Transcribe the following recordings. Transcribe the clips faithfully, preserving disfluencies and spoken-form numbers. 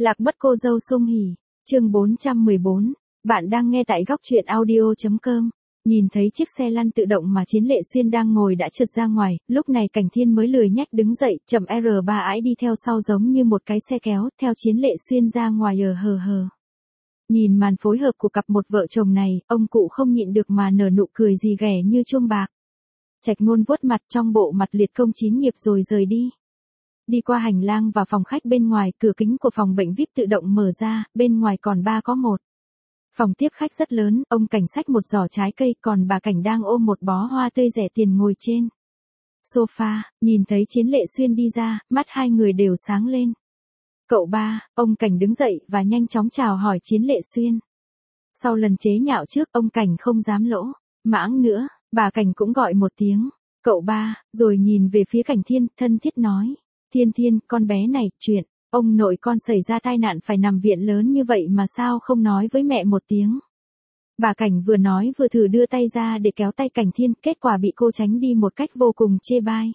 Lạc mất cô dâu Sung Hỉ, chương bốn trăm mười bốn, bạn đang nghe tại góc truyện audio chấm com. Nhìn thấy chiếc xe lăn tự động mà Chiến Lệ Xuyên đang ngồi đã trượt ra ngoài, lúc này Cảnh Thiên mới lười nhách đứng dậy, chậm R ba ái đi theo sau giống như một cái xe kéo, theo Chiến Lệ Xuyên ra ngoài ở hờ hờ. Nhìn màn phối hợp của cặp một vợ chồng này, ông cụ không nhịn được mà nở nụ cười gì ghẻ như chuông bạc. Trạch Ngôn vuốt mặt trong bộ mặt liệt công chín nghiệp rồi rời đi. Đi qua hành lang và phòng khách bên ngoài, cửa kính của phòng bệnh vi ai pi tự động mở ra, bên ngoài còn ba có một. Phòng tiếp khách rất lớn, ông Cảnh xách một giỏ trái cây, còn bà Cảnh đang ôm một bó hoa tươi rẻ tiền ngồi trên sofa, nhìn thấy Chiến Lệ Xuyên đi ra, mắt hai người đều sáng lên. Cậu ba, ông Cảnh đứng dậy và nhanh chóng chào hỏi Chiến Lệ Xuyên. Sau lần chế nhạo trước, ông Cảnh không dám lỗ mãng nữa, bà Cảnh cũng gọi một tiếng, cậu ba, rồi nhìn về phía Cảnh Thiên, thân thiết nói. Thiên Thiên, con bé này, chuyện, ông nội con xảy ra tai nạn phải nằm viện lớn như vậy mà sao không nói với mẹ một tiếng. Bà Cảnh vừa nói vừa thử đưa tay ra để kéo tay Cảnh Thiên, kết quả bị cô tránh đi một cách vô cùng chê bai.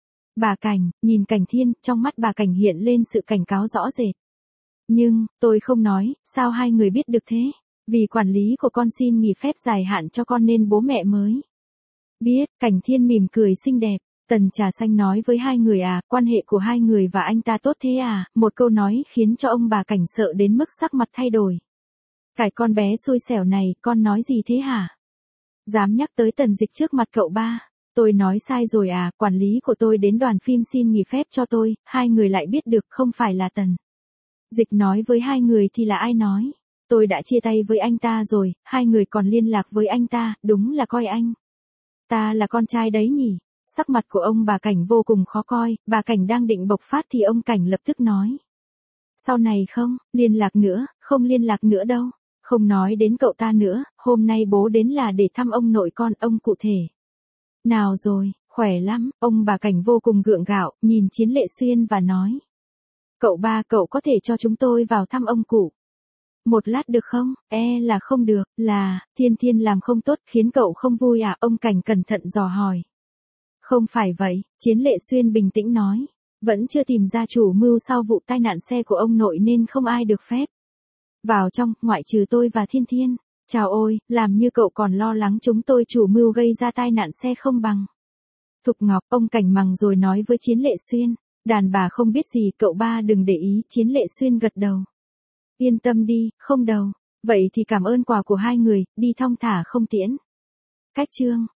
Bà Cảnh, nhìn Cảnh Thiên, trong mắt bà Cảnh hiện lên sự cảnh cáo rõ rệt. Nhưng, tôi không nói, sao hai người biết được thế? Vì quản lý của con xin nghỉ phép dài hạn cho con nên bố mẹ mới biết. Cảnh Thiên mỉm cười xinh đẹp. Tần Trà Xanh nói với hai người à, quan hệ của hai người và anh ta tốt thế à, một câu nói khiến cho ông bà Cảnh sợ đến mức sắc mặt thay đổi. Cái con bé xui xẻo này, con nói gì thế hả? Dám nhắc tới Tần Dịch trước mặt cậu ba, tôi nói sai rồi à, quản lý của tôi đến đoàn phim xin nghỉ phép cho tôi, hai người lại biết được không phải là Tần Dịch nói với hai người thì là ai nói? Tôi đã chia tay với anh ta rồi, hai người còn liên lạc với anh ta, đúng là coi anh ta là con trai đấy nhỉ? Sắc mặt của ông bà Cảnh vô cùng khó coi, bà Cảnh đang định bộc phát thì ông Cảnh lập tức nói. Sau này không, liên lạc nữa, không liên lạc nữa đâu, không nói đến cậu ta nữa, hôm nay bố đến là để thăm ông nội con, ông cụ thể nào rồi, khỏe lắm, ông bà Cảnh vô cùng gượng gạo, nhìn Chiến Lệ Xuyên và nói. Cậu ba, cậu có thể cho chúng tôi vào thăm ông cụ một lát được không? E là không được, là, Thiên Thiên làm không tốt khiến cậu không vui à, ông Cảnh cẩn thận dò hỏi. Không phải vậy, Chiến Lệ Xuyên bình tĩnh nói. Vẫn chưa tìm ra chủ mưu sau vụ tai nạn xe của ông nội nên không ai được phép vào trong, ngoại trừ tôi và Thiên Thiên. Chào ôi, làm như cậu còn lo lắng chúng tôi chủ mưu gây ra tai nạn xe không bằng. Thục Ngọc, ông Cảnh mắng rồi nói với Chiến Lệ Xuyên. Đàn bà không biết gì, cậu ba đừng để ý. Chiến Lệ Xuyên gật đầu. Yên tâm đi, không đâu. Vậy thì cảm ơn quà của hai người, đi thong thả không tiễn. Cách chương.